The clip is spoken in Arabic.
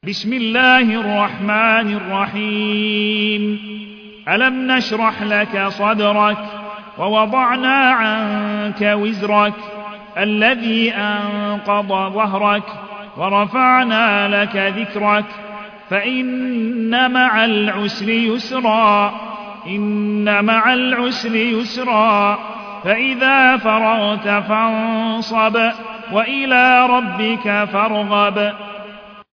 بسم الله الرحمن الرحيم. ألم نشرح لك صدرك ووضعنا عنك وزرك الذي أنقض ظهرك ورفعنا لك ذكرك فإن مع العسر يسرا إن مع العسر يسرا فإذا فرغت فانصب وإلى ربك فارغب.